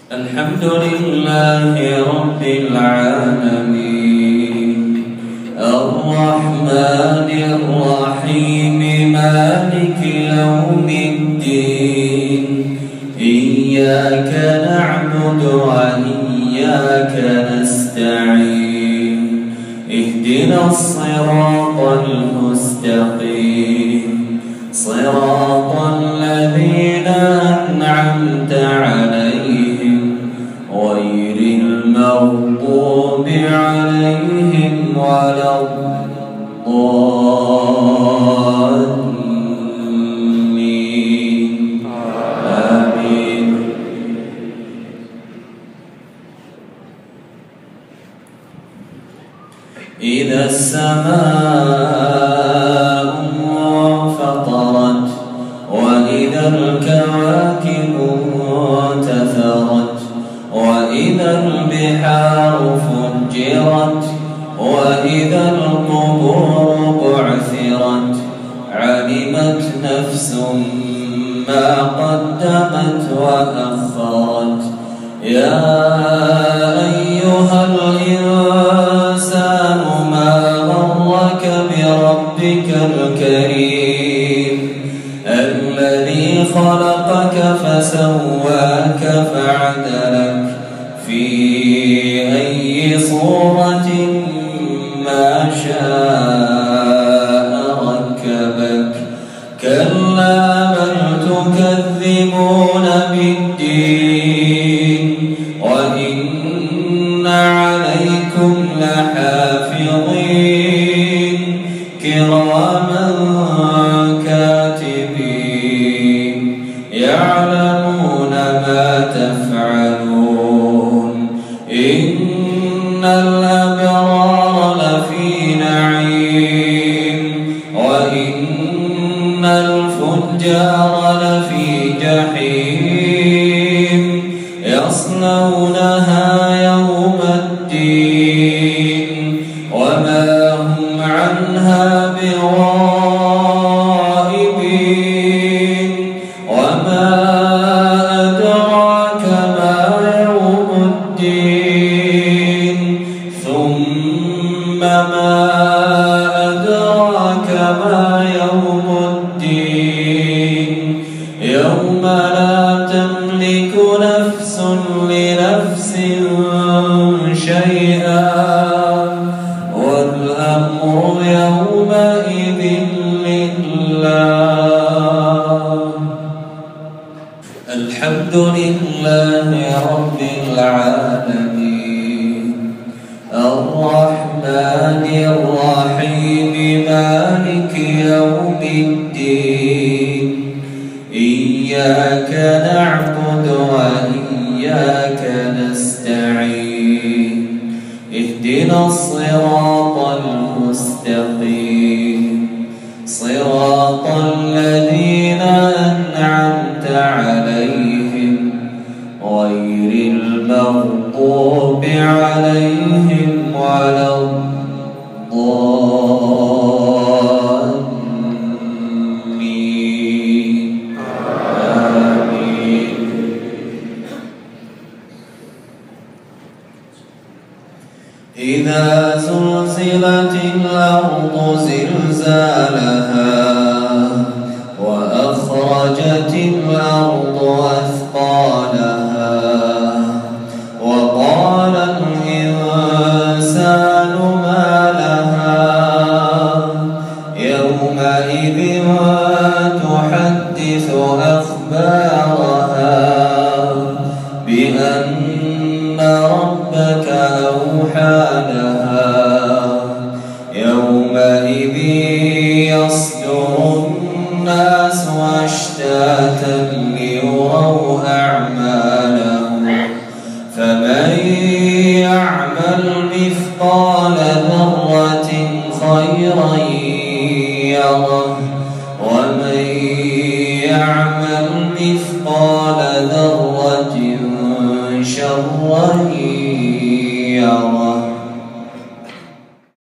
الحمد لله رب العالمين الرحمن الرحيم مالك يوم الدين إياك نعبد وإياك نستعين اهدنا الصراط المستقيم صراط الذين أنعمت عليهم غير المغضوب عليهم ولا الضالين آمين. إذا السماء انفطرت وإذا الكواكب انتثرت وإذا البحار فجرت وإذا القبور بعثرت علمت نفس ما قدمت وأخرت يا أيها الإنسان ما غرك بربك الكريم الذي خلقك فسواك فعدلك في أي صورة ما شاء ركبك كلا بل تكذبون بالدين وإن عليكم لحافظين كراما كاتبين يعلمون ما تفعلون إن الأبرار لفي نعيم وإن الفجار لفي جحيم يصلونها يوم الدين وما هم عنها بغائبين وما أدراك ما يوم الدين ثم ما أدراك ما يوم الدين يوم لا تملك نفس لنفس شيئا والأمر يومئذ لله. الحمد لله رب العالمين الرحمن الرحيم مالك يوم الدين إياك نعبد وإياك نستعين اهدنا الصراط المستقيم صراط الذين أنعمت عليهم غير المغضوب عليهم ولا الضالين آمين. إذا زلزلت الأرض زلزالها وأخرجت الأرض أثقالها وقال الإنسان ما لها يومئذ تحدث أخبارها بأن ربك أوحى لها يومئذ يصدر الناس أشتاتا ليروا أعمالهم فمن يعمل مثقال ذرة خيرا يره ومن يعمل مثقال ذرة شرا